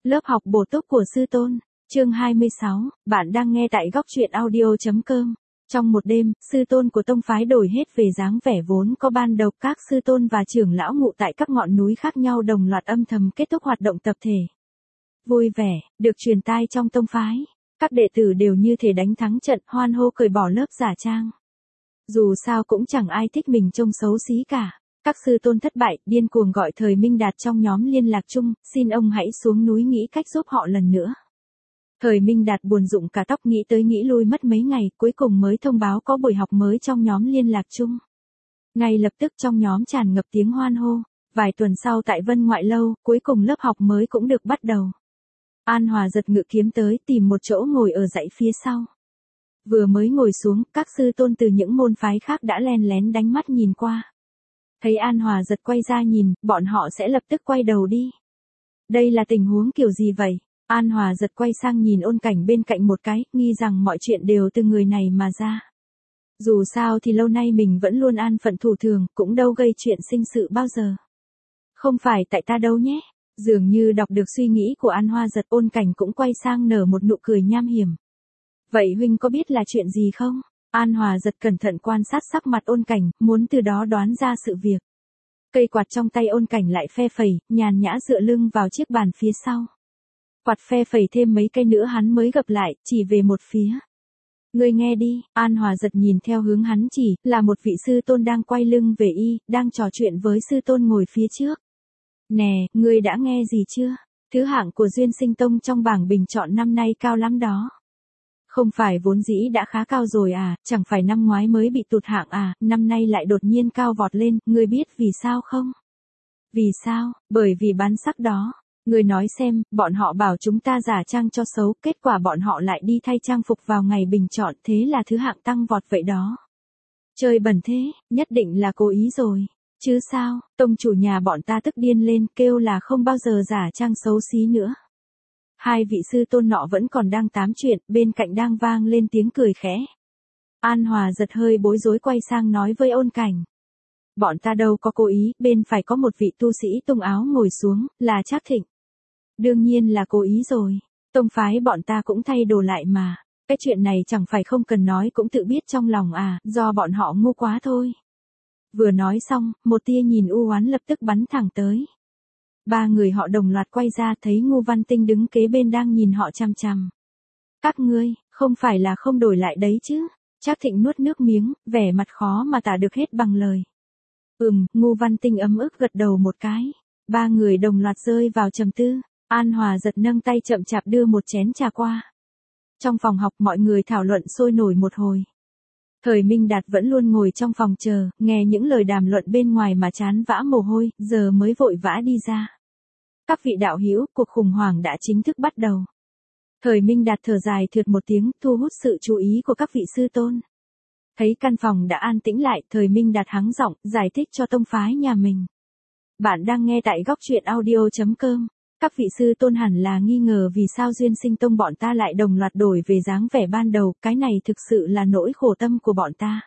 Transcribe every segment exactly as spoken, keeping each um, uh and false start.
Lớp học bổ túc của sư tôn, chương hai mươi sáu, bạn đang nghe tại góc truyện audio.com. Trong một đêm, sư tôn của tông phái đổi hết về dáng vẻ vốn có ban đầu, các sư tôn và trưởng lão ngụ tại các ngọn núi khác nhau đồng loạt âm thầm kết thúc hoạt động tập thể. Vui vẻ, được truyền tai trong tông phái, các đệ tử đều như thể đánh thắng trận, hoan hô cởi bỏ lớp giả trang. Dù sao cũng chẳng ai thích mình trông xấu xí cả. Các sư tôn thất bại, điên cuồng gọi Thời Minh Đạt trong nhóm liên lạc chung, xin ông hãy xuống núi nghĩ cách giúp họ lần nữa. Thời Minh Đạt buồn rụng cả tóc, nghĩ tới nghĩ lui mất mấy ngày, cuối cùng mới thông báo có buổi học mới trong nhóm liên lạc chung. Ngay lập tức trong nhóm tràn ngập tiếng hoan hô, vài tuần sau tại Vân Ngoại Lâu, cuối cùng lớp học mới cũng được bắt đầu. An Hòa giật ngự kiếm tới, tìm một chỗ ngồi ở dãy phía sau. Vừa mới ngồi xuống, các sư tôn từ những môn phái khác đã len lén đánh mắt nhìn qua. Thấy An Hòa giật quay ra nhìn, bọn họ sẽ lập tức quay đầu đi. Đây là tình huống kiểu gì vậy? An Hòa giật quay sang nhìn Ôn Cảnh bên cạnh một cái, nghi rằng mọi chuyện đều từ người này mà ra. Dù sao thì lâu nay mình vẫn luôn an phận thủ thường, cũng đâu gây chuyện sinh sự bao giờ. Không phải tại ta đâu nhé. Dường như đọc được suy nghĩ của An Hòa giật, Ôn Cảnh cũng quay sang nở một nụ cười nham hiểm. Vậy huynh có biết là chuyện gì không? An Hòa giật cẩn thận quan sát sắc mặt Ôn Cảnh, muốn từ đó đoán ra sự việc. Cây quạt trong tay Ôn Cảnh lại phe phẩy, nhàn nhã dựa lưng vào chiếc bàn phía sau. Quạt phe phẩy thêm mấy cây nữa hắn mới gập lại, chỉ về một phía. Ngươi nghe đi, An Hòa giật nhìn theo hướng hắn chỉ, là một vị sư tôn đang quay lưng về y, đang trò chuyện với sư tôn ngồi phía trước. Nè, ngươi đã nghe gì chưa? Thứ hạng của Duyên Sinh Tông trong bảng bình chọn năm nay cao lắm đó. Không phải vốn dĩ đã khá cao rồi à, chẳng phải năm ngoái mới bị tụt hạng à, năm nay lại đột nhiên cao vọt lên, ngươi biết vì sao không? Vì sao? Bởi vì bán sắc đó. Ngươi nói xem, bọn họ bảo chúng ta giả trang cho xấu, kết quả bọn họ lại đi thay trang phục vào ngày bình chọn, thế là thứ hạng tăng vọt vậy đó. Chơi bẩn thế, nhất định là cố ý rồi. Chứ sao, tông chủ nhà bọn ta tức điên lên, kêu là không bao giờ giả trang xấu xí nữa. Hai vị sư tôn nọ vẫn còn đang tám chuyện, bên cạnh đang vang lên tiếng cười khẽ. An Hòa giật hơi bối rối quay sang nói với Ôn Cảnh. Bọn ta đâu có cố ý, bên phải có một vị tu sĩ tung áo ngồi xuống, là Trác Thịnh. Đương nhiên là cố ý rồi, tông phái bọn ta cũng thay đồ lại mà, cái chuyện này chẳng phải không cần nói cũng tự biết trong lòng à, do bọn họ ngu quá thôi. Vừa nói xong, một tia nhìn u oán lập tức bắn thẳng tới. Ba người họ đồng loạt quay ra thấy Ngô Văn Tinh đứng kế bên đang nhìn họ chằm chằm. Các ngươi, không phải là không đổi lại đấy chứ? Trác Thịnh nuốt nước miếng, vẻ mặt khó mà tả được hết bằng lời. Ừm, Ngô Văn Tinh ấm ức gật đầu một cái. Ba người đồng loạt rơi vào trầm tư. An Hòa giật nâng tay chậm chạp đưa một chén trà qua. Trong phòng học mọi người thảo luận sôi nổi một hồi. Thời Minh Đạt vẫn luôn ngồi trong phòng chờ, nghe những lời đàm luận bên ngoài mà chán vã mồ hôi, giờ mới vội vã đi ra. Các vị đạo hữu, cuộc khủng hoảng đã chính thức bắt đầu. Thời Minh Đạt thở dài thượt một tiếng, thu hút sự chú ý của các vị sư tôn. Thấy căn phòng đã an tĩnh lại, Thời Minh Đạt hắng giọng, giải thích cho tông phái nhà mình. Bạn đang nghe tại góc truyện audio.com. Các vị sư tôn hẳn là nghi ngờ vì sao Duyên Sinh Tông bọn ta lại đồng loạt đổi về dáng vẻ ban đầu, cái này thực sự là nỗi khổ tâm của bọn ta.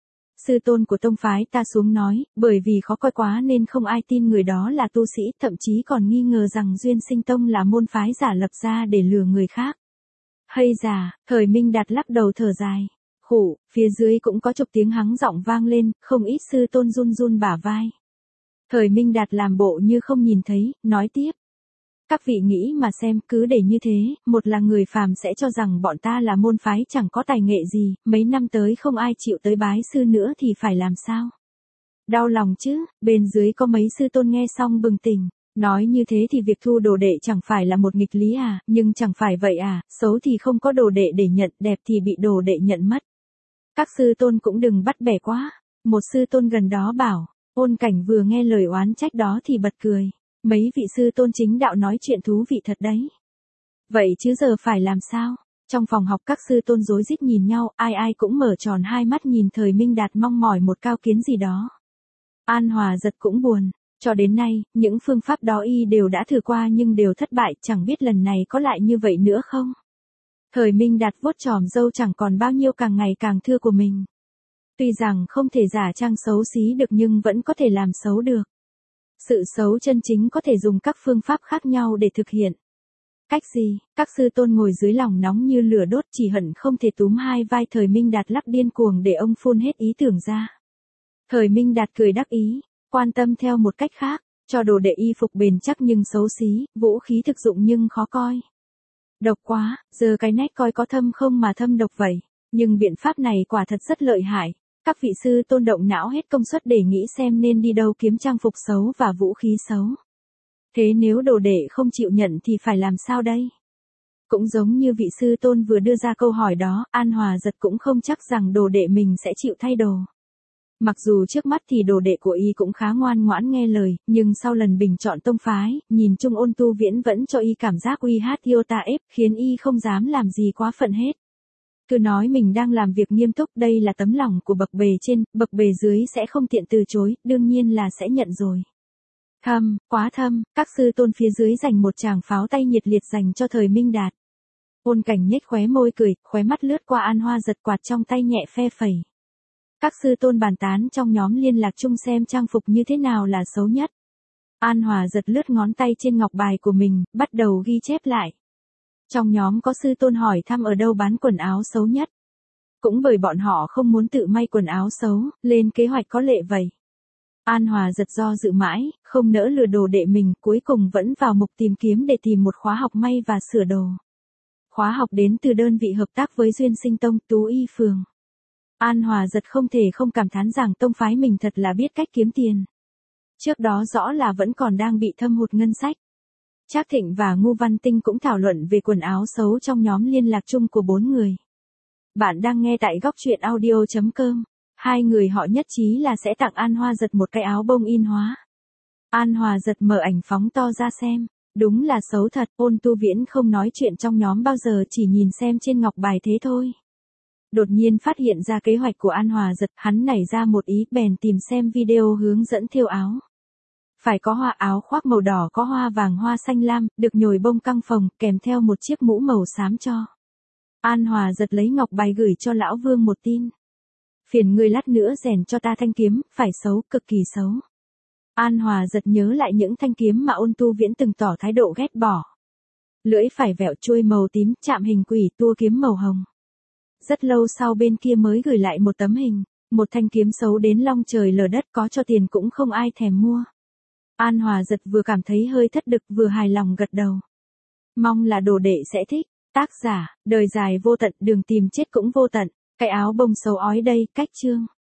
Sư tôn của tông phái ta xuống nói, bởi vì khó coi quá nên không ai tin người đó là tu sĩ, thậm chí còn nghi ngờ rằng Duyên Sinh Tông là môn phái giả lập ra để lừa người khác. Hay già, Thời Minh Đạt lắc đầu thở dài. Khủ, phía dưới cũng có chục tiếng hắng giọng vang lên, không ít sư tôn run run bả vai. Thời Minh Đạt làm bộ như không nhìn thấy, nói tiếp. Các vị nghĩ mà xem, cứ để như thế, một là người phàm sẽ cho rằng bọn ta là môn phái chẳng có tài nghệ gì, mấy năm tới không ai chịu tới bái sư nữa thì phải làm sao? Đau lòng chứ, bên dưới có mấy sư tôn nghe xong bừng tỉnh, nói như thế thì việc thu đồ đệ chẳng phải là một nghịch lý à, nhưng chẳng phải vậy à, xấu thì không có đồ đệ để nhận, đẹp thì bị đồ đệ nhận mất. Các sư tôn cũng đừng bắt bẻ quá, một sư tôn gần đó bảo, Ôn Cảnh vừa nghe lời oán trách đó thì bật cười. Mấy vị sư tôn chính đạo nói chuyện thú vị thật đấy. Vậy chứ giờ phải làm sao? Trong phòng học các sư tôn rối rít nhìn nhau, ai ai cũng mở tròn hai mắt nhìn Thời Minh Đạt mong mỏi một cao kiến gì đó. An Hòa giật cũng buồn, cho đến nay, những phương pháp đó y đều đã thử qua nhưng đều thất bại, chẳng biết lần này có lại như vậy nữa không? Thời Minh Đạt vuốt chòm râu chẳng còn bao nhiêu càng ngày càng thưa của mình. Tuy rằng không thể giả trang xấu xí được nhưng vẫn có thể làm xấu được. Sự xấu chân chính có thể dùng các phương pháp khác nhau để thực hiện. Cách gì? Các sư tôn ngồi dưới lòng nóng như lửa đốt, chỉ hận không thể túm hai vai Thời Minh Đạt lắc điên cuồng để ông phun hết ý tưởng ra. Thời Minh Đạt cười đắc ý, quan tâm theo một cách khác, cho đồ đệ y phục bền chắc nhưng xấu xí, vũ khí thực dụng nhưng khó coi. Độc quá, giờ cái nét coi có thâm không mà thâm độc vậy, nhưng biện pháp này quả thật rất lợi hại. Các vị sư tôn động não hết công suất để nghĩ xem nên đi đâu kiếm trang phục xấu và vũ khí xấu. Thế nếu đồ đệ không chịu nhận thì phải làm sao đây? Cũng giống như vị sư tôn vừa đưa ra câu hỏi đó, An Hòa Giật cũng không chắc rằng đồ đệ mình sẽ chịu thay đồ. Mặc dù trước mắt thì đồ đệ của y cũng khá ngoan ngoãn nghe lời, nhưng sau lần bình chọn tông phái, nhìn chung Ôn Tu Viễn vẫn cho y cảm giác uy hát yêu ta ép, khiến y không dám làm gì quá phận hết. Cứ nói mình đang làm việc nghiêm túc, đây là tấm lòng của bậc bề trên, bậc bề dưới sẽ không tiện từ chối, đương nhiên là sẽ nhận rồi. Thâm, quá thâm, các sư tôn phía dưới dành một tràng pháo tay nhiệt liệt dành cho Thời Minh Đạt. Ôn Cảnh nhếch khóe môi cười, khóe mắt lướt qua An Hoa Giật quạt trong tay nhẹ phe phẩy. Các sư tôn bàn tán trong nhóm liên lạc chung xem trang phục như thế nào là xấu nhất. An Hòa Giật lướt ngón tay trên ngọc bài của mình, bắt đầu ghi chép lại. Trong nhóm có sư tôn hỏi thăm ở đâu bán quần áo xấu nhất. Cũng bởi bọn họ không muốn tự may quần áo xấu, lên kế hoạch có lệ vậy. An Hòa Giật do dự mãi, không nỡ lừa đồ đệ mình, cuối cùng vẫn vào mục tìm kiếm để tìm một khóa học may và sửa đồ. Khóa học đến từ đơn vị hợp tác với Duyên Sinh Tông, Tú Y Phường. An Hòa Giật không thể không cảm thán rằng tông phái mình thật là biết cách kiếm tiền. Trước đó rõ là vẫn còn đang bị thâm hụt ngân sách. Trác Thịnh và Ngô Văn Tinh cũng thảo luận về quần áo xấu trong nhóm liên lạc chung của bốn người. Bạn đang nghe tại góc truyện audio chấm com. Hai người họ nhất trí là sẽ tặng An Hoa Giật một cái áo bông in hóa. An Hòa Giật mở ảnh phóng to ra xem. Đúng là xấu thật, Ôn Tu Viễn không nói chuyện trong nhóm bao giờ, chỉ nhìn xem trên ngọc bài thế thôi. Đột nhiên phát hiện ra kế hoạch của An Hòa Giật, hắn nảy ra một ý, bèn tìm xem video hướng dẫn thêu áo. Phải có hoa, áo khoác màu đỏ có hoa vàng hoa xanh lam, được nhồi bông căng phồng, kèm theo một chiếc mũ màu xám cho. An Hòa Giật lấy ngọc bài gửi cho lão Vương một tin. Phiền người lát nữa rèn cho ta thanh kiếm, phải xấu, cực kỳ xấu. An Hòa Giật nhớ lại những thanh kiếm mà Ôn Tu Viễn từng tỏ thái độ ghét bỏ. Lưỡi phải vẹo, chuôi màu tím, chạm hình quỷ, tua kiếm màu hồng. Rất lâu sau bên kia mới gửi lại một tấm hình, một thanh kiếm xấu đến long trời lở đất, có cho tiền cũng không ai thèm mua. An Hòa Giật vừa cảm thấy hơi thất đức vừa hài lòng gật đầu. Mong là đồ đệ sẽ thích. Tác giả, đời dài vô tận, đường tìm chết cũng vô tận. Cái áo bông xấu ói đây, cách chương.